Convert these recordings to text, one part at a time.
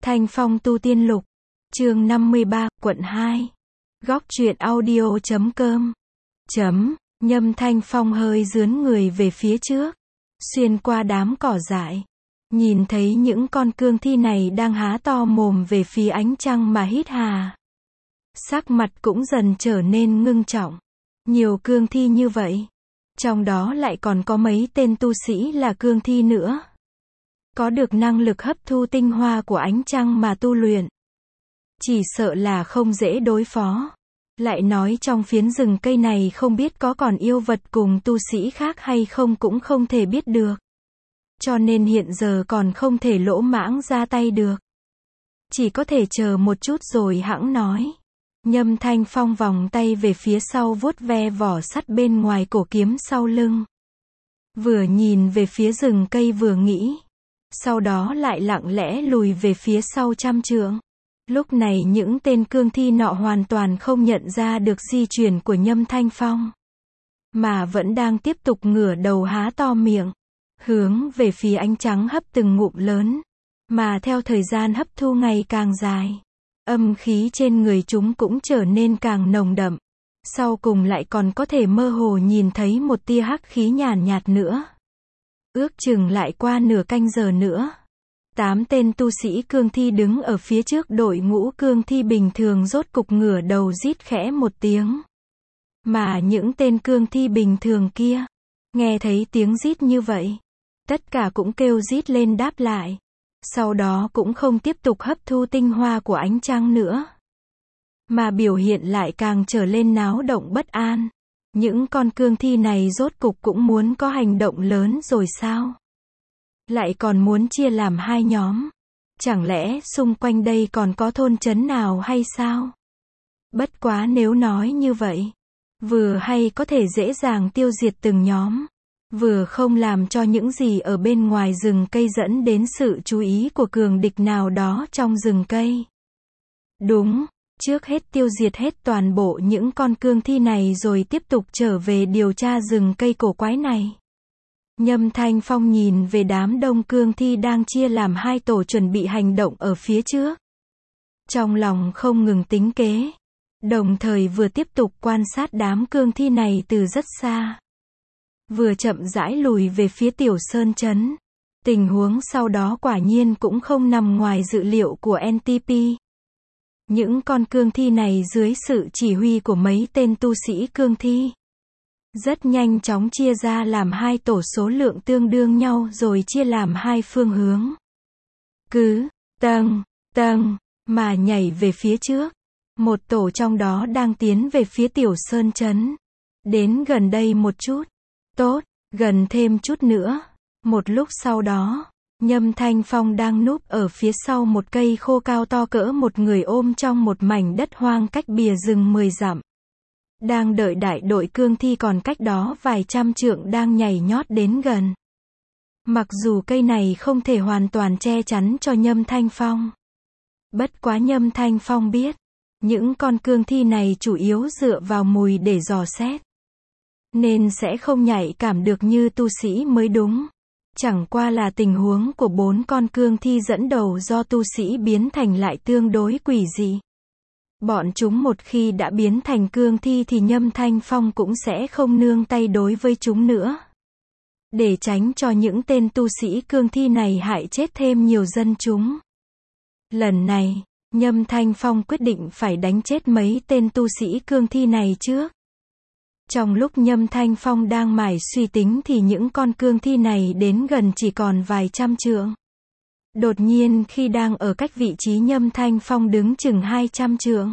Thanh Phong tu tiên lục. Chương 53, quận 2. Góc truyện audio.com. Nhâm Thanh Phong hơi dướn người về phía trước, xuyên qua đám cỏ dại. Nhìn thấy những con cương thi này đang há to mồm về phía ánh trăng mà hít hà. Sắc mặt cũng dần trở nên ngưng trọng. Nhiều cương thi như vậy. Trong đó lại còn có mấy tên tu sĩ là cương thi nữa. Có được năng lực hấp thu tinh hoa của ánh trăng mà tu luyện. Chỉ sợ là không dễ đối phó. Lại nói trong phiến rừng cây này không biết có còn yêu vật cùng tu sĩ khác hay không cũng không thể biết được. Cho nên hiện giờ còn không thể lỗ mãng ra tay được. Chỉ có thể chờ một chút rồi hẵng nói. Nhâm Thanh Phong vòng tay về phía sau vuốt ve vỏ sắt bên ngoài cổ kiếm sau lưng. Vừa nhìn về phía rừng cây vừa nghĩ. Sau đó lại lặng lẽ lùi về phía sau 100 trượng. Lúc này những tên cương thi nọ hoàn toàn không nhận ra được di chuyển của Nhâm Thanh Phong. Mà vẫn đang tiếp tục ngửa đầu há to miệng. Hướng về phía ánh trắng hấp từng ngụm lớn. Mà theo thời gian hấp thu ngày càng dài. Âm khí trên người chúng cũng trở nên càng nồng đậm. Sau cùng lại còn có thể mơ hồ nhìn thấy một tia hắc khí nhàn nhạt nữa. Ước chừng lại qua nửa canh giờ nữa. 8 tên tu sĩ cương thi đứng ở phía trước đội ngũ cương thi bình thường rốt cục ngửa đầu rít khẽ một tiếng. Mà những tên cương thi bình thường kia, nghe thấy tiếng rít như vậy, tất cả cũng kêu rít lên đáp lại. Sau đó cũng không tiếp tục hấp thu tinh hoa của ánh trăng nữa. Mà biểu hiện lại càng trở lên náo động bất an. Những con cương thi này rốt cục cũng muốn có hành động lớn rồi sao? Lại còn muốn chia làm hai nhóm. Chẳng lẽ xung quanh đây còn có thôn trấn nào hay sao? Bất quá nếu nói như vậy, vừa hay có thể dễ dàng tiêu diệt từng nhóm, vừa không làm cho những gì ở bên ngoài rừng cây dẫn đến sự chú ý của cường địch nào đó trong rừng cây. Đúng, trước hết tiêu diệt hết toàn bộ những con cương thi này rồi tiếp tục trở về điều tra rừng cây cổ quái này. Nhâm Thanh Phong nhìn về đám đông cương thi đang chia làm hai tổ chuẩn bị hành động ở phía trước. Trong lòng không ngừng tính kế, đồng thời vừa tiếp tục quan sát đám cương thi này từ rất xa. Vừa chậm rãi lùi về phía tiểu sơn trấn. Tình huống sau đó quả nhiên cũng không nằm ngoài dự liệu của NTP. Những con cương thi này dưới sự chỉ huy của mấy tên tu sĩ cương thi, rất nhanh chóng chia ra làm hai tổ số lượng tương đương nhau rồi chia làm hai phương hướng. Cứ tầng mà nhảy về phía trước. Một tổ trong đó đang tiến về phía tiểu sơn trấn. Đến gần đây một chút. Tốt, gần thêm chút nữa. Một lúc sau đó, Nhâm Thanh Phong đang núp ở phía sau một cây khô cao to cỡ một người ôm trong một mảnh đất hoang cách bìa rừng 10 dặm. Đang đợi đại đội cương thi còn cách đó vài trăm trượng đang nhảy nhót đến gần. Mặc dù cây này không thể hoàn toàn che chắn cho Nhâm Thanh Phong. Bất quá Nhâm Thanh Phong biết, những con cương thi này chủ yếu dựa vào mùi để dò xét. Nên sẽ không nhạy cảm được như tu sĩ mới đúng. Chẳng qua là tình huống của 4 con cương thi dẫn đầu do tu sĩ biến thành lại tương đối quỷ dị. Bọn chúng một khi đã biến thành cương thi thì Nhâm Thanh Phong cũng sẽ không nương tay đối với chúng nữa. Để tránh cho những tên tu sĩ cương thi này hại chết thêm nhiều dân chúng. Lần này, Nhâm Thanh Phong quyết định phải đánh chết mấy tên tu sĩ cương thi này trước. Trong lúc Nhâm Thanh Phong đang mải suy tính thì những con cương thi này đến gần chỉ còn vài trăm trượng. Đột nhiên khi đang ở cách vị trí Nhâm Thanh Phong đứng chừng 200 trượng.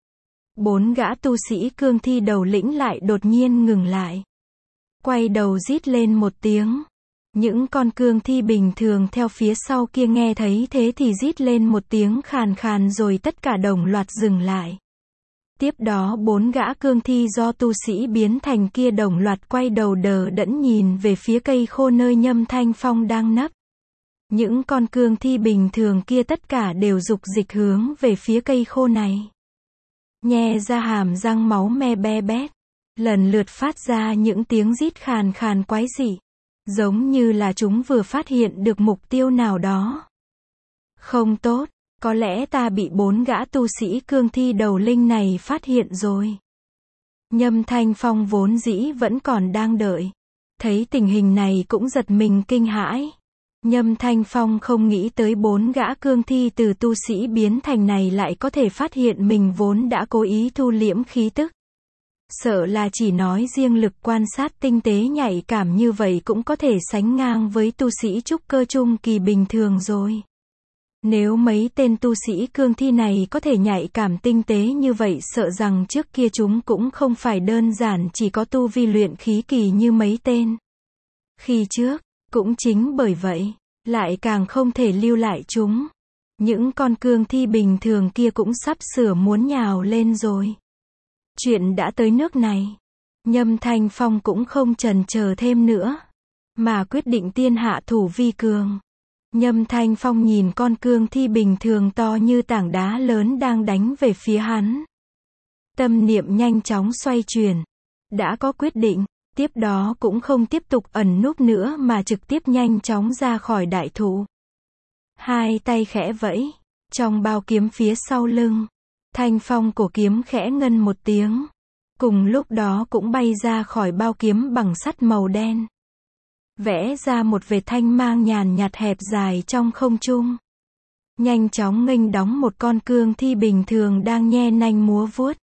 4 gã tu sĩ cương thi đầu lĩnh lại đột nhiên ngừng lại. Quay đầu rít lên một tiếng. Những con cương thi bình thường theo phía sau kia nghe thấy thế thì rít lên một tiếng khàn khàn rồi tất cả đồng loạt dừng lại. Tiếp đó 4 gã cương thi do tu sĩ biến thành kia đồng loạt quay đầu đờ đẫn nhìn về phía cây khô nơi Nhâm Thanh Phong đang nấp. Những con cương thi bình thường kia tất cả đều dục dịch hướng về phía cây khô này. Nhe ra hàm răng máu me be bét. Lần lượt phát ra những tiếng rít khàn khàn quái dị. Giống như là chúng vừa phát hiện được mục tiêu nào đó. Không tốt, Có lẽ ta bị 4 gã tu sĩ cương thi đầu linh này phát hiện rồi. Nhâm Thanh Phong vốn dĩ vẫn còn đang đợi. Thấy tình hình này cũng giật mình kinh hãi. Nhâm Thanh Phong không nghĩ tới 4 gã cương thi từ tu sĩ biến thành này lại có thể phát hiện mình vốn đã cố ý thu liễm khí tức. Sợ là chỉ nói riêng lực quan sát tinh tế nhạy cảm như vậy cũng có thể sánh ngang với tu sĩ trúc cơ trung kỳ bình thường rồi. Nếu mấy tên tu sĩ cương thi này có thể nhạy cảm tinh tế như vậy, sợ rằng trước kia chúng cũng không phải đơn giản chỉ có tu vi luyện khí kỳ như mấy tên khi trước. Cũng chính bởi vậy, lại càng không thể lưu lại chúng. Những con cương thi bình thường kia cũng sắp sửa muốn nhào lên rồi. Chuyện đã tới nước này, Nhâm Thanh Phong cũng không chần chờ thêm nữa, mà quyết định tiên hạ thủ vi cường. Nhâm Thanh Phong nhìn con cương thi bình thường to như tảng đá lớn đang đánh về phía hắn. Tâm niệm nhanh chóng xoay chuyển. Đã có quyết định, tiếp đó cũng không tiếp tục ẩn núp nữa mà trực tiếp nhanh chóng ra khỏi đại thụ. Hai tay khẽ vẫy, trong bao kiếm phía sau lưng, thanh phong cổ kiếm khẽ ngân một tiếng. Cùng lúc đó cũng bay ra khỏi bao kiếm bằng sắt màu đen. Vẽ ra một vệt thanh mang nhàn nhạt hẹp dài trong không trung. Nhanh chóng nghênh đóng một con cương thi bình thường đang nhe nanh múa vuốt.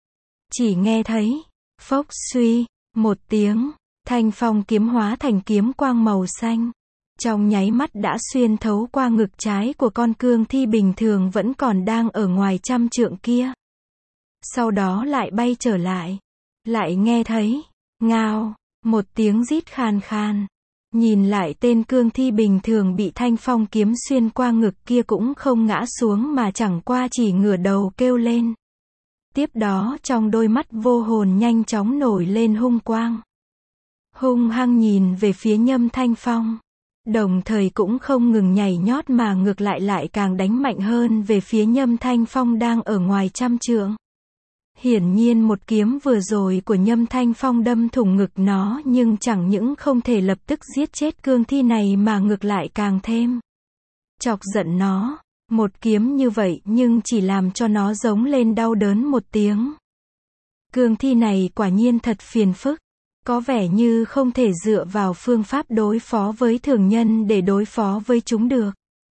Chỉ nghe thấy, phốc suy, một tiếng, thanh phong kiếm hóa thành kiếm quang màu xanh. Trong nháy mắt đã xuyên thấu qua ngực trái của con cương thi bình thường vẫn còn đang ở ngoài 100 trượng kia. Sau đó lại bay trở lại. Lại nghe thấy, ngao, một tiếng rít khan khan. Nhìn lại tên cương thi bình thường bị thanh phong kiếm xuyên qua ngực kia cũng không ngã xuống mà chẳng qua chỉ ngửa đầu kêu lên. Tiếp đó trong đôi mắt vô hồn nhanh chóng nổi lên hung quang. Hung hăng nhìn về phía Nhâm Thanh Phong. Đồng thời cũng không ngừng nhảy nhót mà ngược lại càng đánh mạnh hơn về phía Nhâm Thanh Phong đang ở ngoài 100 trượng. Hiển nhiên một kiếm vừa rồi của Nhâm Thanh Phong đâm thủng ngực nó nhưng chẳng những không thể lập tức giết chết cương thi này mà ngược lại càng thêm chọc giận nó. Một kiếm như vậy nhưng chỉ làm cho nó giống lên đau đớn một tiếng. Cương thi này quả nhiên thật phiền phức. Có vẻ như không thể dựa vào phương pháp đối phó với thường nhân để đối phó với chúng được.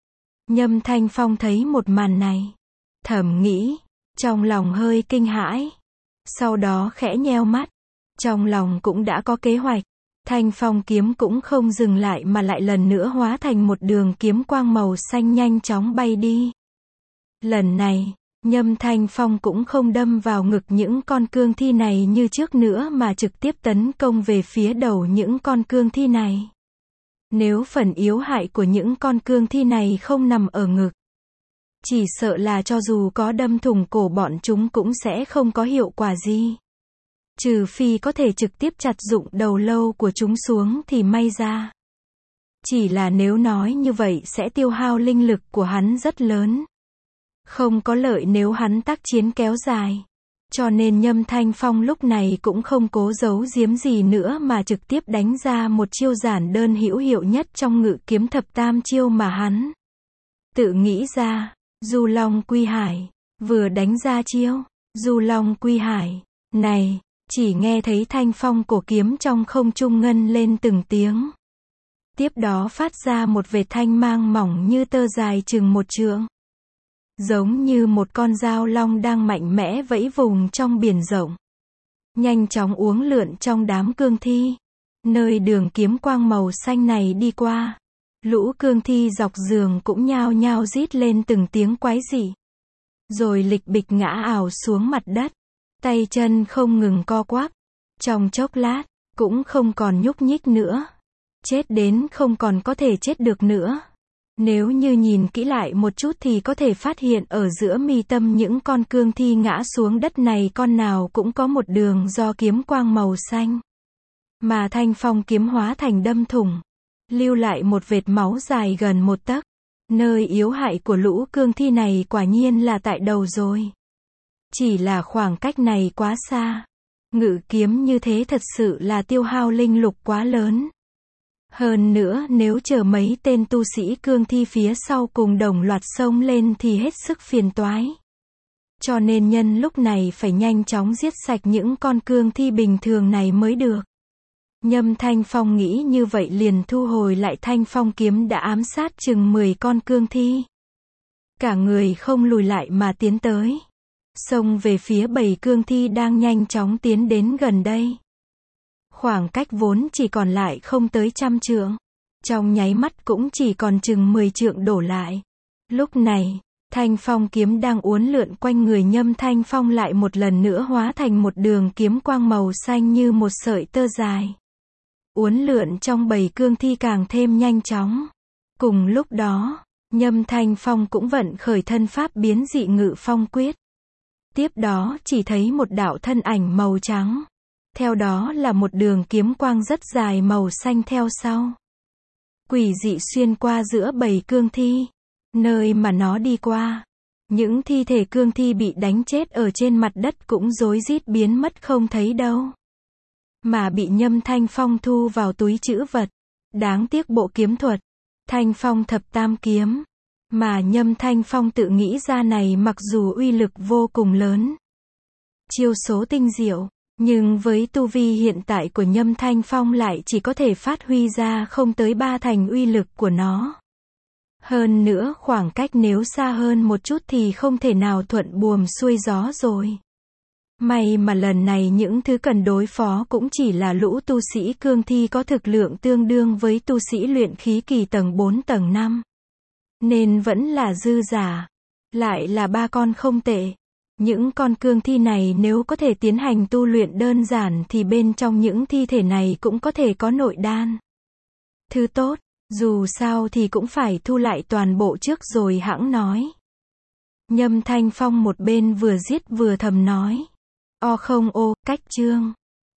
Nhâm Thanh Phong thấy một màn này, thầm nghĩ, trong lòng hơi kinh hãi. Sau đó khẽ nheo mắt, trong lòng cũng đã có kế hoạch. Thanh phong kiếm cũng không dừng lại mà lại lần nữa hóa thành một đường kiếm quang màu xanh nhanh chóng bay đi. Lần này, Nhâm Thanh Phong cũng không đâm vào ngực những con cương thi này như trước nữa mà trực tiếp tấn công về phía đầu những con cương thi này. Nếu phần yếu hại của những con cương thi này không nằm ở ngực, chỉ sợ là cho dù có đâm thủng cổ bọn chúng cũng sẽ không có hiệu quả gì. Trừ phi có thể trực tiếp chặt rụng đầu lâu của chúng xuống thì may ra. Chỉ là nếu nói như vậy sẽ tiêu hao linh lực của hắn rất lớn. Không có lợi nếu hắn tác chiến kéo dài. Cho nên Nhâm Thanh Phong lúc này cũng không cố giấu giếm gì nữa mà trực tiếp đánh ra một chiêu giản đơn hữu hiệu nhất trong ngự kiếm thập tam chiêu mà hắn tự nghĩ ra. Du Long Quy Hải. Vừa đánh ra chiêu Du Long Quy Hải này, chỉ nghe thấy thanh phong cổ kiếm trong không trung ngân lên từng tiếng. Tiếp đó phát ra một vệt thanh mang mỏng như tơ dài chừng 1 trượng. Giống như một con dao long đang mạnh mẽ vẫy vùng trong biển rộng. Nhanh chóng uốn lượn trong đám cương thi. Nơi đường kiếm quang màu xanh này đi qua, lũ cương thi dọc giường cũng nhao nhao rít lên từng tiếng quái dị. Rồi lịch bịch ngã ào xuống mặt đất. Tay chân không ngừng co quắp. Trong chốc lát, cũng không còn nhúc nhích nữa. Chết đến không còn có thể chết được nữa. Nếu như nhìn kỹ lại một chút thì có thể phát hiện ở giữa mi tâm những con cương thi ngã xuống đất này con nào cũng có một đường do kiếm quang màu xanh. Mà thanh phong kiếm hóa thành đâm thủng. Lưu lại một vệt máu dài gần 1 tấc. Nơi yếu hại của lũ cương thi này quả nhiên là tại đầu rồi. Chỉ là khoảng cách này quá xa. Ngự kiếm như thế thật sự là tiêu hao linh lực quá lớn. Hơn nữa nếu chờ mấy tên tu sĩ cương thi phía sau cùng đồng loạt xông lên thì hết sức phiền toái. Cho nên nhân lúc này phải nhanh chóng giết sạch những con cương thi bình thường này mới được. Nhâm Thanh Phong nghĩ như vậy liền thu hồi lại thanh phong kiếm đã ám sát chừng 10 con cương thi. Cả người không lùi lại mà tiến tới. Xông về phía bầy cương thi đang nhanh chóng tiến đến gần đây. Khoảng cách vốn chỉ còn lại không tới 100 trượng. Trong nháy mắt cũng chỉ còn chừng 10 trượng đổ lại. Lúc này, thanh phong kiếm đang uốn lượn quanh người Nhâm Thanh Phong lại một lần nữa hóa thành một đường kiếm quang màu xanh như một sợi tơ dài. Uốn lượn trong bầy cương thi càng thêm nhanh chóng. Cùng lúc đó, Nhâm Thanh Phong cũng vận khởi thân pháp biến dị ngự phong quyết. Tiếp đó chỉ thấy một đạo thân ảnh màu trắng. Theo đó là một đường kiếm quang rất dài màu xanh theo sau. Quỷ dị xuyên qua giữa bầy cương thi. Nơi mà nó đi qua, những thi thể cương thi bị đánh chết ở trên mặt đất cũng rối rít biến mất không thấy đâu. Mà bị Nhâm Thanh Phong thu vào túi trữ vật. Đáng tiếc bộ kiếm thuật Thanh Phong thập tam kiếm mà Nhâm Thanh Phong tự nghĩ ra này mặc dù uy lực vô cùng lớn, chiêu số tinh diệu, nhưng với tu vi hiện tại của Nhâm Thanh Phong lại chỉ có thể phát huy ra không tới 3/10 uy lực của nó. Hơn nữa khoảng cách nếu xa hơn một chút thì không thể nào thuận buồm xuôi gió rồi. May mà lần này những thứ cần đối phó cũng chỉ là lũ tu sĩ cương thi có thực lượng tương đương với tu sĩ luyện khí kỳ tầng 4 tầng 5. Nên vẫn là dư giả. Lại là 3 con không tệ. Những con cương thi này nếu có thể tiến hành tu luyện đơn giản thì bên trong những thi thể này cũng có thể có nội đan. Thứ tốt, dù sao thì cũng phải thu lại toàn bộ trước rồi hẵng nói. Nhâm Thanh Phong một bên vừa giết vừa thầm nói. O không ô, cách chương.